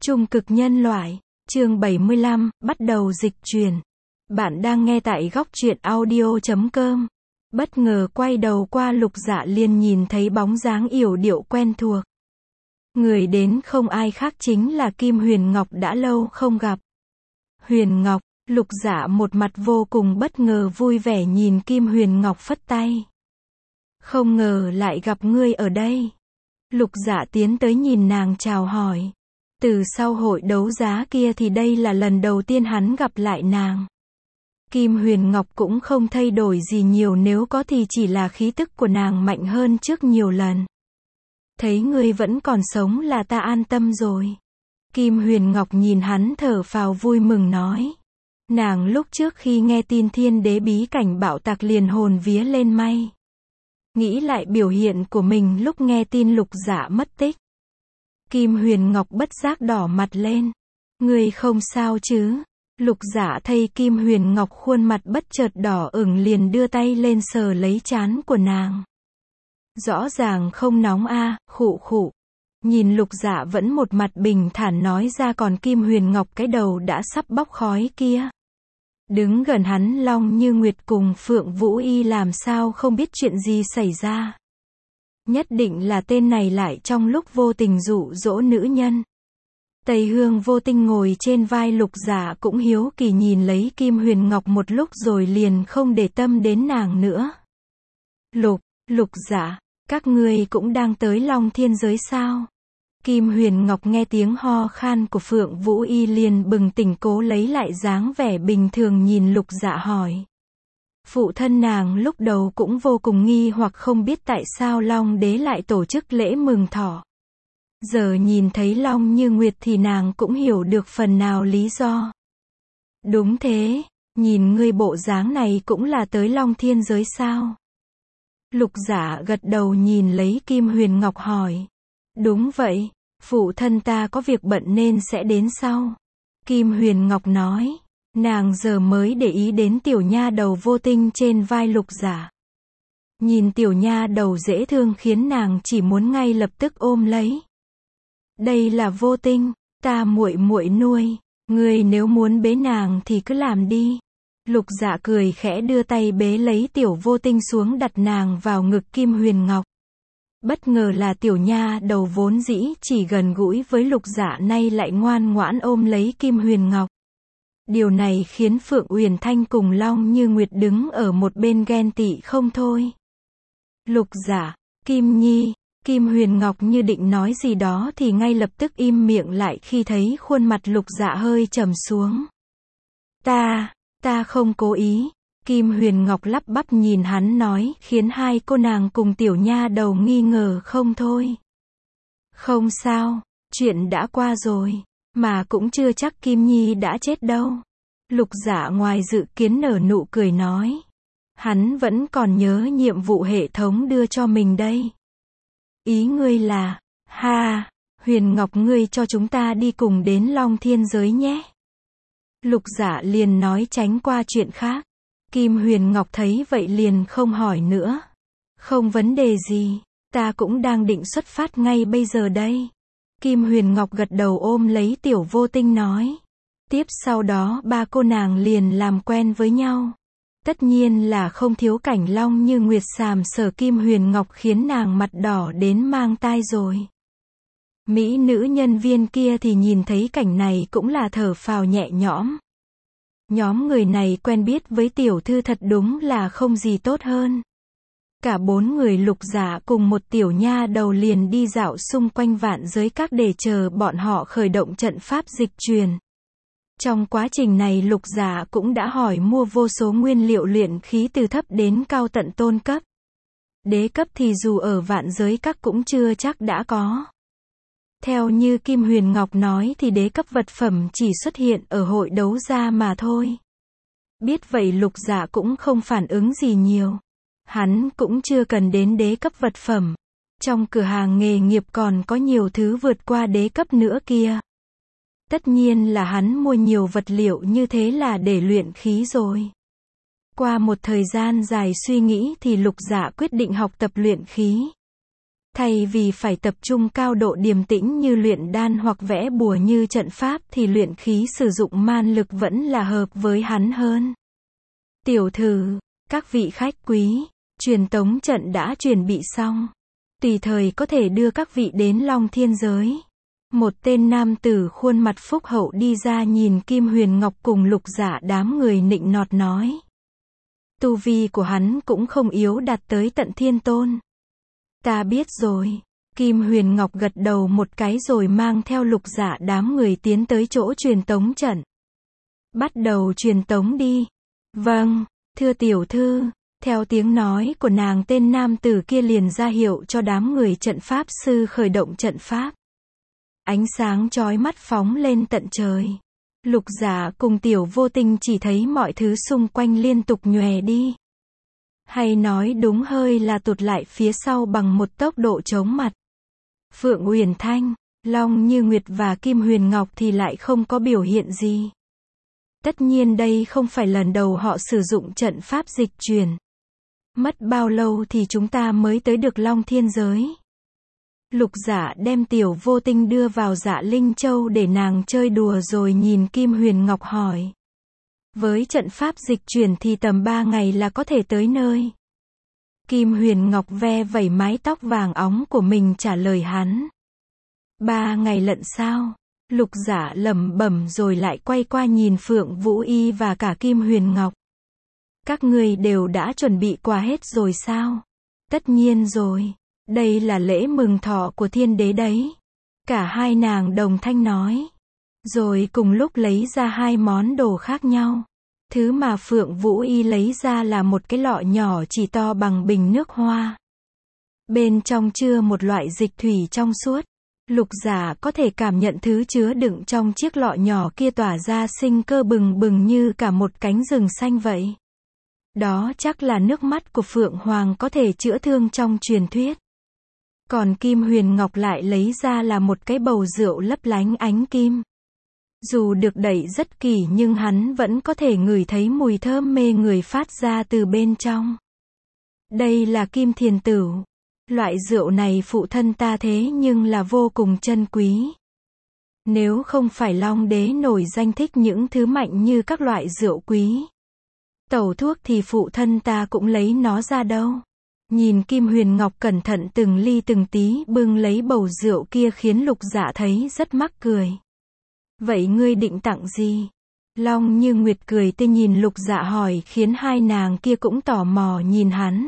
Trung cực nhân loại, chương 75, bắt đầu dịch truyền. Bạn đang nghe tại góc truyện audio.com. Bất ngờ quay đầu qua Lục Dạ liền nhìn thấy bóng dáng yểu điệu quen thuộc. Người đến không ai khác chính là Kim Huyền Ngọc đã lâu không gặp. Huyền Ngọc, Lục Dạ một mặt vô cùng bất ngờ vui vẻ nhìn Kim Huyền Ngọc phất tay. Không ngờ lại gặp ngươi ở đây. Lục Dạ tiến tới nhìn nàng chào hỏi. Từ sau hội đấu giá kia thì đây là lần đầu tiên hắn gặp lại nàng. Kim Huyền Ngọc cũng không thay đổi gì nhiều, nếu có thì chỉ là khí tức của nàng mạnh hơn trước nhiều lần. Thấy ngươi vẫn còn sống là ta an tâm rồi. Kim Huyền Ngọc nhìn hắn thở phào vui mừng nói. Nàng lúc trước khi nghe tin Thiên Đế bí cảnh bạo tạc liền hồn vía lên may. Nghĩ lại biểu hiện của mình lúc nghe tin Lục Dạ mất tích. Kim Huyền Ngọc bất giác đỏ mặt lên. Ngươi không sao chứ? Lục Dạ thấy Kim Huyền Ngọc khuôn mặt bất chợt đỏ ửng liền đưa tay lên sờ lấy trán của nàng. Rõ ràng không nóng a, khụ khụ. Nhìn Lục Dạ vẫn một mặt bình thản nói ra, còn Kim Huyền Ngọc cái đầu đã sắp bốc khói kia. Đứng gần hắn Long Như Nguyệt cùng Phượng Vũ Y làm sao không biết chuyện gì xảy ra. Nhất định là tên này lại trong lúc vô tình dụ dỗ nữ nhân. Tây Hương Vô Tinh ngồi trên vai Lục Dạ cũng hiếu kỳ nhìn lấy Kim Huyền Ngọc một lúc rồi liền không để tâm đến nàng nữa. Lục Dạ, các ngươi cũng đang tới Long Thiên giới sao? Kim Huyền Ngọc nghe tiếng ho khan của Phượng Vũ Y liền bừng tỉnh, cố lấy lại dáng vẻ bình thường nhìn Lục Dạ hỏi. Phụ thân nàng lúc đầu cũng vô cùng nghi hoặc không biết tại sao Long Đế lại tổ chức lễ mừng thọ. Giờ nhìn thấy Long Như Nguyệt thì nàng cũng hiểu được phần nào lý do. Đúng thế, nhìn ngươi bộ dáng này cũng là tới Long Thiên giới sao? Lục Dạ gật đầu nhìn lấy Kim Huyền Ngọc hỏi. Đúng vậy, phụ thân ta có việc bận nên sẽ đến sau. Kim Huyền Ngọc nói. Nàng giờ mới để ý đến tiểu nha đầu Vô Tinh trên vai Lục Dạ. Nhìn tiểu nha đầu dễ thương khiến nàng chỉ muốn ngay lập tức ôm lấy. Đây là Vô Tinh, ta muội muội nuôi, ngươi nếu muốn bế nàng thì cứ làm đi. Lục Dạ cười khẽ đưa tay bế lấy tiểu Vô Tinh xuống đặt nàng vào ngực Kim Huyền Ngọc. Bất ngờ là tiểu nha đầu vốn dĩ chỉ gần gũi với Lục Dạ nay lại ngoan ngoãn ôm lấy Kim Huyền Ngọc. Điều này khiến Phượng Uyển Thanh cùng Long Như Nguyệt đứng ở một bên ghen tị không thôi. Lục Dạ, Kim Nhi, Kim Huyền Ngọc như định nói gì đó thì ngay lập tức im miệng lại khi thấy khuôn mặt Lục Dạ hơi trầm xuống. Ta không cố ý. Kim Huyền Ngọc lắp bắp nhìn hắn nói, khiến hai cô nàng cùng tiểu nha đầu nghi ngờ không thôi. Không sao, chuyện đã qua rồi. Mà cũng chưa chắc Kim Nhi đã chết đâu. Lục Dạ ngoài dự kiến nở nụ cười nói. Hắn vẫn còn nhớ nhiệm vụ hệ thống đưa cho mình đây. Ý ngươi là, Huyền Ngọc ngươi cho chúng ta đi cùng đến Long Thiên giới nhé. Lục Dạ liền nói tránh qua chuyện khác. Kim Huyền Ngọc thấy vậy liền không hỏi nữa. Không vấn đề gì, ta cũng đang định xuất phát ngay bây giờ đây. Kim Huyền Ngọc gật đầu ôm lấy tiểu Vô Tinh nói. Tiếp sau đó ba cô nàng liền làm quen với nhau. Tất nhiên là không thiếu cảnh Long Như Nguyệt sàm sờ Kim Huyền Ngọc khiến nàng mặt đỏ đến mang tai rồi. Mỹ nữ nhân viên kia thì nhìn thấy cảnh này cũng là thở phào nhẹ nhõm. Nhóm người này quen biết với tiểu thư thật đúng là không gì tốt hơn. Cả bốn người Lục Dạ cùng một tiểu nha đầu liền đi dạo xung quanh vạn giới các để chờ bọn họ khởi động trận pháp dịch truyền. Trong quá trình này Lục Dạ cũng đã hỏi mua vô số nguyên liệu luyện khí từ thấp đến cao tận tôn cấp. Đế cấp thì dù ở vạn giới các cũng chưa chắc đã có. Theo như Kim Huyền Ngọc nói thì đế cấp vật phẩm chỉ xuất hiện ở hội đấu giá mà thôi. Biết vậy Lục Dạ cũng không phản ứng gì nhiều. Hắn cũng chưa cần đến đế cấp vật phẩm. Trong cửa hàng nghề nghiệp còn có nhiều thứ vượt qua đế cấp nữa kia. Tất nhiên là hắn mua nhiều vật liệu như thế là để luyện khí rồi. Qua một thời gian dài suy nghĩ thì Lục Dạ quyết định học tập luyện khí. Thay vì phải tập trung cao độ điềm tĩnh như luyện đan hoặc vẽ bùa như trận pháp thì luyện khí sử dụng man lực vẫn là hợp với hắn hơn. Tiểu thư, các vị khách quý, truyền tống trận đã chuẩn bị xong. Tùy thời có thể đưa các vị đến Long Thiên Giới. Một tên nam tử khuôn mặt phúc hậu đi ra nhìn Kim Huyền Ngọc cùng Lục Dạ đám người nịnh nọt nói. Tu vi của hắn cũng không yếu đạt tới tận thiên tôn. Ta biết rồi. Kim Huyền Ngọc gật đầu một cái rồi mang theo Lục Dạ đám người tiến tới chỗ truyền tống trận. Bắt đầu truyền tống đi. Vâng, thưa tiểu thư. Theo tiếng nói của nàng, tên nam tử kia liền ra hiệu cho đám người trận pháp sư khởi động trận pháp. Ánh sáng chói mắt phóng lên tận trời. Lục Dạ cùng Tiểu Vô Tinh chỉ thấy mọi thứ xung quanh liên tục nhòe đi. Hay nói đúng hơi là tụt lại phía sau bằng một tốc độ chóng mặt. Phượng Uyển Thanh, Long Như Nguyệt và Kim Huyền Ngọc thì lại không có biểu hiện gì. Tất nhiên đây không phải lần đầu họ sử dụng trận pháp dịch chuyển. Mất bao lâu thì chúng ta mới tới được Long Thiên Giới? Lục Dạ đem Tiểu Vô Tinh đưa vào Dạ Linh Châu để nàng chơi đùa rồi nhìn Kim Huyền Ngọc hỏi. Với trận pháp dịch chuyển thì tầm 3 ngày là có thể tới nơi. Kim Huyền Ngọc ve vẩy mái tóc vàng óng của mình trả lời hắn. 3 ngày lận sao? Lục Dạ lẩm bẩm rồi lại quay qua nhìn Phượng Vũ Y và cả Kim Huyền Ngọc. Các ngươi đều đã chuẩn bị quà hết rồi sao? Tất nhiên rồi. Đây là lễ mừng thọ của thiên đế đấy. Cả hai nàng đồng thanh nói. Rồi cùng lúc lấy ra 2 món đồ khác nhau. Thứ mà Phượng Vũ Y lấy ra là một cái lọ nhỏ chỉ to bằng bình nước hoa. Bên trong chứa một loại dịch thủy trong suốt. Lục Dạ có thể cảm nhận thứ chứa đựng trong chiếc lọ nhỏ kia tỏa ra sinh cơ bừng bừng như cả một cánh rừng xanh vậy. Đó chắc là nước mắt của Phượng Hoàng có thể chữa thương trong truyền thuyết. Còn Kim Huyền Ngọc lại lấy ra là một cái bầu rượu lấp lánh ánh kim. Dù được đậy rất kỹ nhưng hắn vẫn có thể ngửi thấy mùi thơm mê người phát ra từ bên trong. Đây là Kim Thiền Tửu. Loại rượu này phụ thân ta thế nhưng là vô cùng chân quý. Nếu không phải Long Đế nổi danh thích những thứ mạnh như các loại rượu quý, tẩu thuốc thì phụ thân ta cũng lấy nó ra đâu. Nhìn Kim Huyền Ngọc cẩn thận từng ly từng tí bưng lấy bầu rượu kia khiến Lục Dạ thấy rất mắc cười. Vậy ngươi định tặng gì? Long Như Nguyệt cười tươi nhìn Lục Dạ hỏi khiến hai nàng kia cũng tò mò nhìn hắn.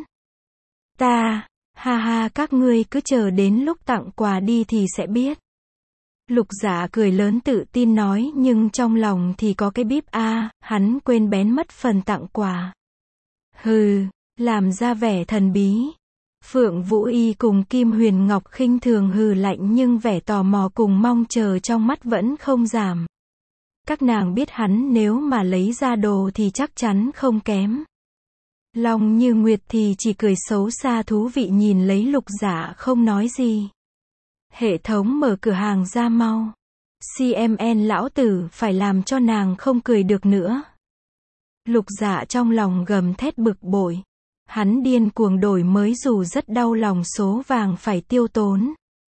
Ta, ha ha, các ngươi cứ chờ đến lúc tặng quà đi thì sẽ biết. Lục Dạ cười lớn tự tin nói nhưng trong lòng thì có cái bíp hắn quên bén mất phần tặng quà. Hừ, làm ra vẻ thần bí. Phượng Vũ Y cùng Kim Huyền Ngọc khinh thường hừ lạnh nhưng vẻ tò mò cùng mong chờ trong mắt vẫn không giảm. Các nàng biết hắn nếu mà lấy ra đồ thì chắc chắn không kém. Long Như Nguyệt thì chỉ cười xấu xa thú vị nhìn lấy Lục Dạ không nói gì. Hệ thống mở cửa hàng ra mau. CMN lão tử phải làm cho nàng không cười được nữa. Lục Dạ trong lòng gầm thét bực bội. Hắn điên cuồng đổi mới dù rất đau lòng số vàng phải tiêu tốn.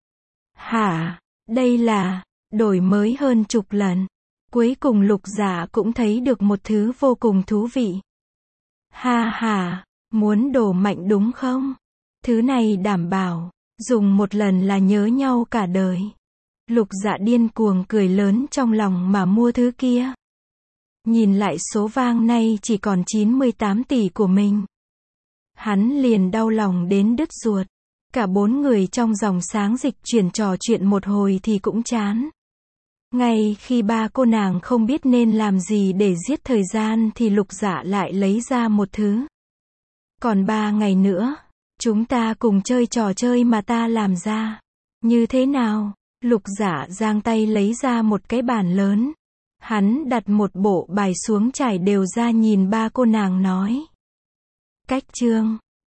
Hả? Đây là đổi mới hơn chục lần. Cuối cùng Lục Dạ cũng thấy được một thứ vô cùng thú vị. Ha ha, muốn đồ mạnh đúng không? Thứ này đảm bảo, dùng một lần là nhớ nhau cả đời. Lục Dạ điên cuồng cười lớn trong lòng mà mua thứ kia. Nhìn lại số vàng nay chỉ còn 98 tỷ của mình. Hắn liền đau lòng đến đứt ruột. Cả 4 người trong dòng sáng dịch chuyển trò chuyện một hồi thì cũng chán. Ngay khi ba cô nàng không biết nên làm gì để giết thời gian thì Lục Dạ lại lấy ra một thứ. Còn 3 ngày nữa, chúng ta cùng chơi trò chơi mà ta làm ra. Như thế nào? Lục Dạ giang tay lấy ra một cái bàn lớn. Hắn đặt một bộ bài xuống trải đều ra nhìn ba cô nàng nói. Cách chương